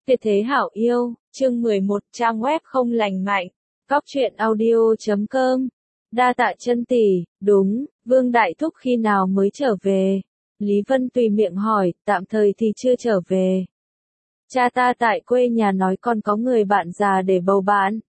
Tuyệt thế hảo yêu, chương 11, trang web không lành mạnh, cóc.audio.com. Đa tạ chân tỷ, đúng, Vương Đại Thúc khi nào mới trở về? Lý Vân tùy miệng hỏi, tạm thời thì chưa trở về. Cha ta tại quê nhà nói con có người bạn già để bầu bạn.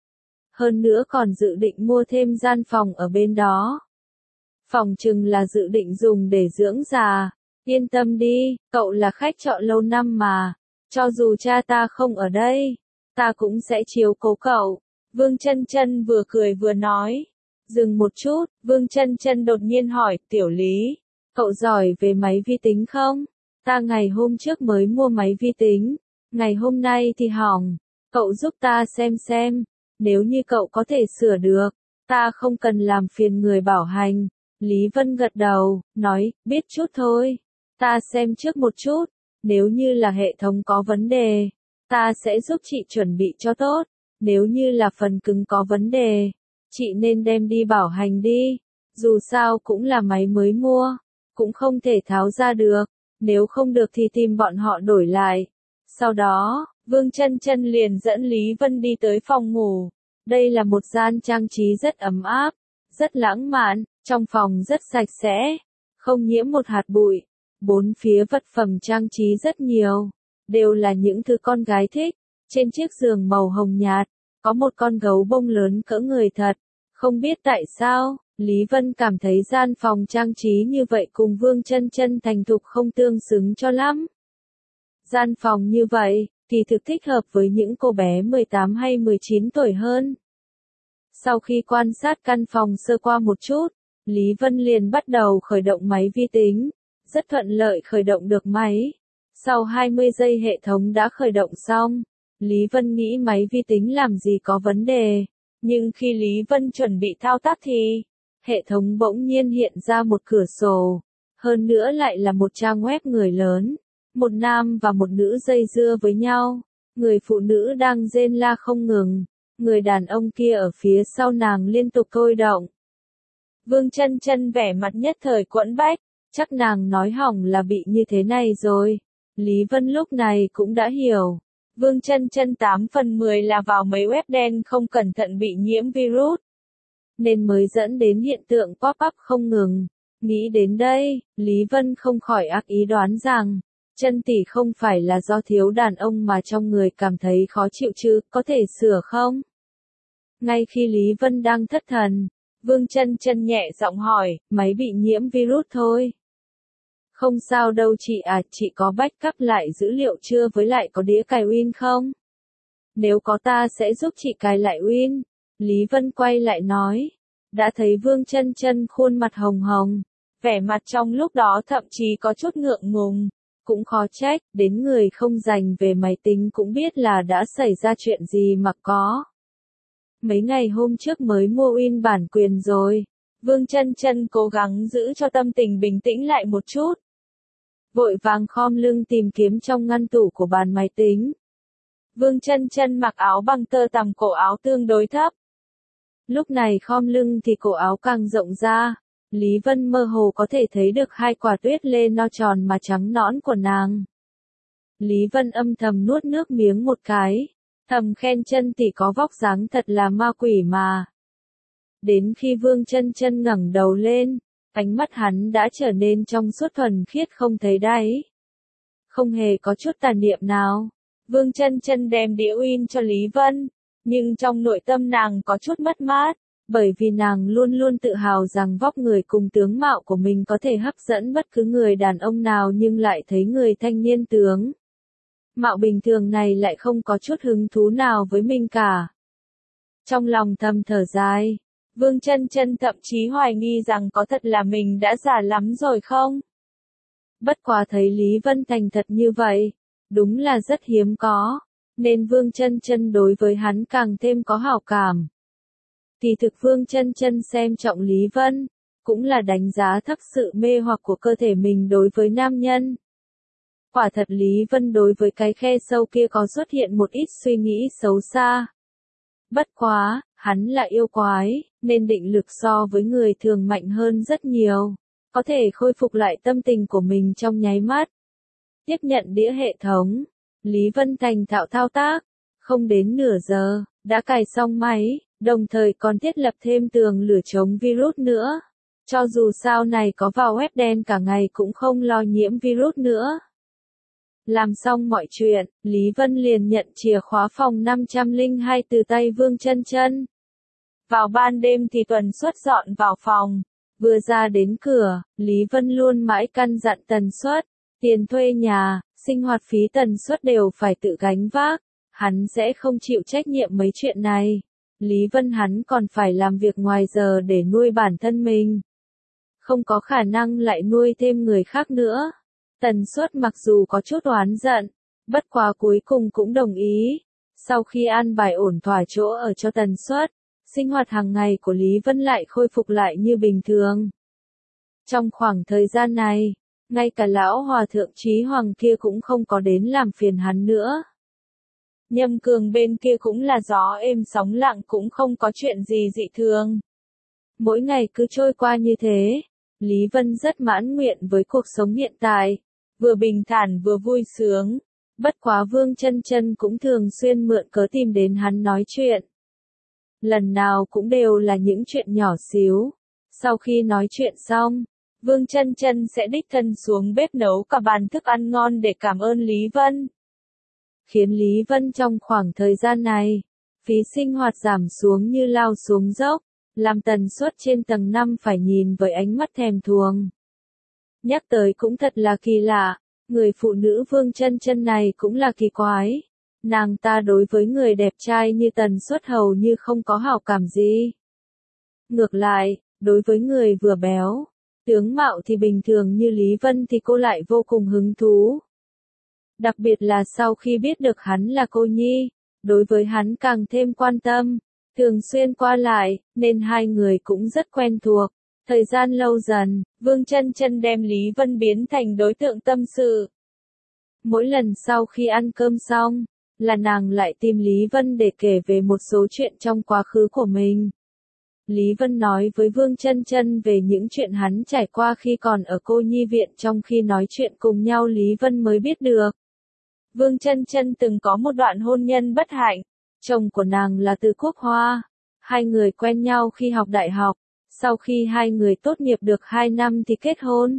Hơn nữa còn dự định mua thêm gian phòng ở bên đó. Phòng chừng là dự định dùng để dưỡng già. Yên tâm đi, cậu là khách trọ lâu năm mà. Cho dù cha ta không ở đây, ta cũng sẽ chiếu cố cậu. Vương Chân Chân vừa cười vừa nói. Dừng một chút, Vương Chân Chân đột nhiên hỏi, Tiểu Lý, cậu giỏi về máy vi tính không? Ta ngày hôm trước mới mua máy vi tính, ngày hôm nay thì hỏng. Cậu giúp ta xem, nếu như cậu có thể sửa được, ta không cần làm phiền người bảo hành. Lý Vân gật đầu, nói, biết chút thôi. Ta xem trước một chút, nếu như là hệ thống có vấn đề, ta sẽ giúp chị chuẩn bị cho tốt. Nếu như là phần cứng có vấn đề, chị nên đem đi bảo hành đi. Dù sao cũng là máy mới mua, cũng không thể tháo ra được. Nếu không được thì tìm bọn họ đổi lại. Sau đó, Vương Chân Chân liền dẫn Lý Vân đi tới phòng ngủ. Đây là một gian trang trí rất ấm áp, rất lãng mạn, trong phòng rất sạch sẽ, không nhiễm một hạt bụi. Bốn phía vật phẩm trang trí rất nhiều, đều là những thứ con gái thích. Trên chiếc giường màu hồng nhạt, có một con gấu bông lớn cỡ người thật. Không biết tại sao, Lý Vân cảm thấy gian phòng trang trí như vậy cùng Vương Chân Chân thành thục không tương xứng cho lắm. Gian phòng như vậy, thì thực thích hợp với những cô bé 18 hay 19 tuổi hơn. Sau khi quan sát căn phòng sơ qua một chút, Lý Vân liền bắt đầu khởi động máy vi tính. Rất thuận lợi khởi động được máy. Sau 20 giây hệ thống đã khởi động xong. Lý Vân nghĩ máy vi tính làm gì có vấn đề. Nhưng khi Lý Vân chuẩn bị thao tác thì, hệ thống bỗng nhiên hiện ra một cửa sổ. Hơn nữa lại là một trang web người lớn. Một nam và một nữ dây dưa với nhau. Người phụ nữ đang rên la không ngừng. Người đàn ông kia ở phía sau nàng liên tục thôi động. Vương Chân Chân vẻ mặt nhất thời quẫn bách. Chắc nàng nói hỏng là bị như thế này rồi. Lý Vân lúc này cũng đã hiểu. Vương Chân Chân 8 phần 10 là vào mấy web đen không cẩn thận bị nhiễm virus. Nên mới dẫn đến hiện tượng pop-up không ngừng. Nghĩ đến đây, Lý Vân không khỏi ác ý đoán rằng, Chân tỷ không phải là do thiếu đàn ông mà trong người cảm thấy khó chịu chứ, có thể sửa không? Ngay khi Lý Vân đang thất thần, Vương Chân Chân nhẹ giọng hỏi, máy bị nhiễm virus thôi. Không sao đâu chị à, chị có backup lại dữ liệu chưa với lại có đĩa cài Win không? Nếu có ta sẽ giúp chị cài lại Win. Lý Vân quay lại nói. Đã thấy Vương Chân Chân khuôn mặt hồng hồng. Vẻ mặt trong lúc đó thậm chí có chút ngượng ngùng. Cũng khó trách, đến người không dành về máy tính cũng biết là đã xảy ra chuyện gì mà có. Mấy ngày hôm trước mới mua Win bản quyền rồi. Vương Chân Chân cố gắng giữ cho tâm tình bình tĩnh lại một chút. Vội vàng khom lưng tìm kiếm trong ngăn tủ của bàn máy tính. Vương Chân Chân mặc áo bằng tơ tằm, cổ áo tương đối thấp. Lúc này khom lưng thì cổ áo càng rộng ra. Lý Vân mơ hồ có thể thấy được hai quả tuyết lê no tròn mà trắng nõn của nàng. Lý Vân âm thầm nuốt nước miếng một cái. Thầm khen Chân tỷ có vóc dáng thật là ma quỷ mà. Đến khi Vương Chân Chân ngẩng đầu lên, ánh mắt hắn đã trở nên trong suốt thuần khiết không thấy đáy. Không hề có chút tà niệm nào. Vương Chân Chân đem đĩa Win cho Lý Vân, nhưng trong nội tâm nàng có chút mất mát, bởi vì nàng luôn luôn tự hào rằng vóc người cùng tướng mạo của mình có thể hấp dẫn bất cứ người đàn ông nào, nhưng lại thấy người thanh niên tướng mạo bình thường này lại không có chút hứng thú nào với mình cả. Trong lòng thầm thở dài, Vương Chân Chân thậm chí hoài nghi rằng có thật là mình đã già lắm rồi không? Bất quá thấy Lý Vân thành thật như vậy, đúng là rất hiếm có, nên Vương Chân Chân đối với hắn càng thêm có hảo cảm. Thì thực Vương Chân Chân xem trọng Lý Vân, cũng là đánh giá thấp sự mê hoặc của cơ thể mình đối với nam nhân. Quả thật Lý Vân đối với cái khe sâu kia có xuất hiện một ít suy nghĩ xấu xa. Bất quá, hắn là yêu quái, nên định lực so với người thường mạnh hơn rất nhiều. Có thể khôi phục lại tâm tình của mình trong nháy mắt. Tiếp nhận đĩa hệ thống. Lý Vân thành thạo thao tác, không đến nửa giờ, đã cài xong máy, đồng thời còn thiết lập thêm tường lửa chống virus nữa. Cho dù sau này có vào web đen cả ngày cũng không lo nhiễm virus nữa. Làm xong mọi chuyện, Lý Vân liền nhận chìa khóa phòng 502 từ tay Vương Chân Chân. Vào ban đêm thì Tuần Suất dọn vào phòng. Vừa ra đến cửa, Lý Vân luôn mãi căn dặn Tần Suất, tiền thuê nhà, sinh hoạt phí Tần Suất đều phải tự gánh vác. Hắn sẽ không chịu trách nhiệm mấy chuyện này. Lý Vân hắn còn phải làm việc ngoài giờ để nuôi bản thân mình. Không có khả năng lại nuôi thêm người khác nữa. Tần Suất mặc dù có chút oán giận, bất quá cuối cùng cũng đồng ý. Sau khi an bài ổn thỏa chỗ ở cho Tần Suất, sinh hoạt hàng ngày của Lý Vân lại khôi phục lại như bình thường. Trong khoảng thời gian này, ngay cả lão hòa thượng Chí Hoàng kia cũng không có đến làm phiền hắn nữa. Nhâm Cường bên kia cũng là gió êm sóng lặng, cũng không có chuyện gì dị thường. Mỗi ngày cứ trôi qua như thế, Lý Vân rất mãn nguyện với cuộc sống hiện tại, vừa bình thản vừa vui sướng. Bất quá Vương Chân Chân cũng thường xuyên mượn cớ tìm đến hắn nói chuyện. Lần nào cũng đều là những chuyện nhỏ xíu. Sau khi nói chuyện xong, Vương Chân Chân sẽ đích thân xuống bếp nấu cả bàn thức ăn ngon để cảm ơn Lý Vân. Khiến Lý Vân trong khoảng thời gian này, phí sinh hoạt giảm xuống như lao xuống dốc, làm Tần Suất trên tầng 5 phải nhìn với ánh mắt thèm thuồng. Nhắc tới cũng thật là kỳ lạ, người phụ nữ Vương Chân Chân này cũng là kỳ quái. Nàng ta đối với người đẹp trai như Tần Suất hầu như không có hảo cảm gì. Ngược lại, đối với người vừa béo, tướng mạo thì bình thường như Lý Vân thì cô lại vô cùng hứng thú. Đặc biệt là sau khi biết được hắn là cô nhi, đối với hắn càng thêm quan tâm, thường xuyên qua lại, nên hai người cũng rất quen thuộc. Thời gian lâu dần, Vương Chân Chân đem Lý Vân biến thành đối tượng tâm sự. Mỗi lần sau khi ăn cơm xong, là nàng lại tìm Lý Vân để kể về một số chuyện trong quá khứ của mình. Lý Vân nói với Vương Chân Chân về những chuyện hắn trải qua khi còn ở cô nhi viện, trong khi nói chuyện cùng nhau Lý Vân mới biết được. Vương Chân Chân từng có một đoạn hôn nhân bất hạnh, chồng của nàng là Từ Quốc Hoa. Hai người quen nhau khi học đại học, sau khi hai người tốt nghiệp được 2 năm thì kết hôn.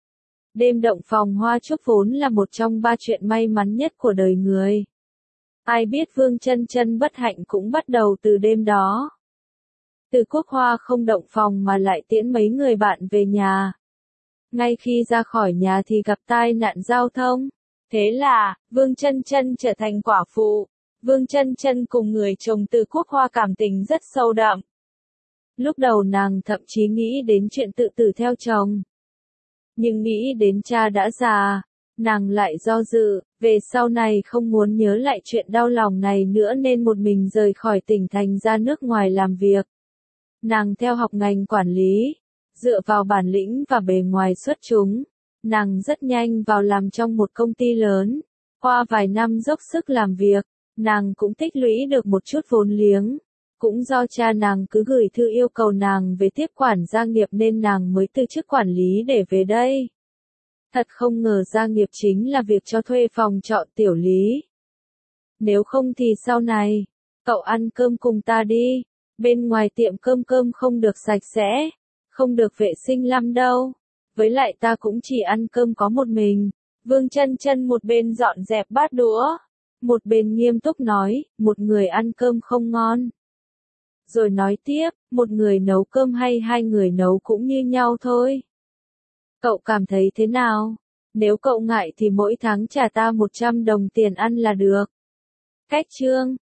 Đêm động phòng hoa chúc vốn là một trong 3 chuyện may mắn nhất của đời người. Ai biết Vương Chân Chân bất hạnh cũng bắt đầu từ đêm đó. Từ Quốc Hoa không động phòng mà lại tiễn mấy người bạn về nhà. Ngay khi ra khỏi nhà thì gặp tai nạn giao thông. Thế là, Vương Chân Chân trở thành quả phụ. Vương Chân Chân cùng người chồng Từ Quốc Hoa cảm tình rất sâu đậm. Lúc đầu nàng thậm chí nghĩ đến chuyện tự tử theo chồng. Nhưng nghĩ đến cha đã già, nàng lại do dự, về sau này không muốn nhớ lại chuyện đau lòng này nữa nên một mình rời khỏi tỉnh thành ra nước ngoài làm việc. Nàng theo học ngành quản lý, dựa vào bản lĩnh và bề ngoài xuất chúng, nàng rất nhanh vào làm trong một công ty lớn. Qua vài năm dốc sức làm việc, nàng cũng tích lũy được một chút vốn liếng. Cũng do cha nàng cứ gửi thư yêu cầu nàng về tiếp quản gia nghiệp nên nàng mới từ chức quản lý để về đây. Thật không ngờ gia nghiệp chính là việc cho thuê phòng trọ tiểu Lý. Nếu không thì sau này, cậu ăn cơm cùng ta đi, bên ngoài tiệm cơm không được sạch sẽ, không được vệ sinh lắm đâu. Với lại ta cũng chỉ ăn cơm có một mình. Vương Chân Chân một bên dọn dẹp bát đũa, một bên nghiêm túc nói, một người ăn cơm không ngon. Rồi nói tiếp, một người nấu cơm hay hai người nấu cũng như nhau thôi. Cậu cảm thấy thế nào? Nếu cậu ngại thì mỗi tháng trả ta 100 đồng tiền ăn là được. Cách chương